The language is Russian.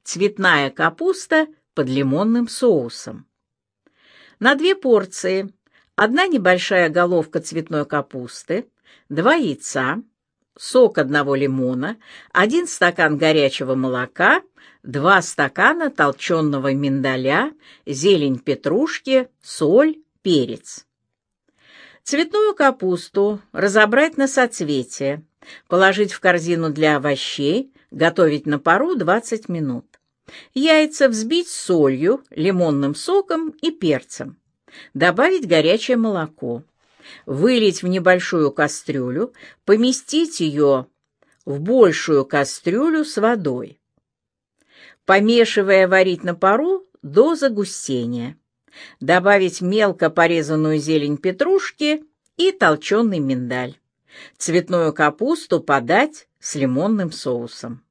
Цветная капуста под лимонным соусом. На 2 порции: 1 небольшая головка цветной капусты, 2 яйца, сок 1 лимона, 1 стакан горячего молока, 2 стакана толченого миндаля, зелень петрушки, соль, перец. Цветную капусту разобрать на соцветия, положить в корзину для овощей, готовить на пару 20 минут. Яйца взбить с солью, лимонным соком и перцем. Добавить горячее молоко. Вылить в небольшую кастрюлю, поместить ее в большую кастрюлю с водой. Помешивая, варить на пару до загустения. Добавить мелко порезанную зелень петрушки и толченый миндаль. Цветную капусту подать с лимонным соусом.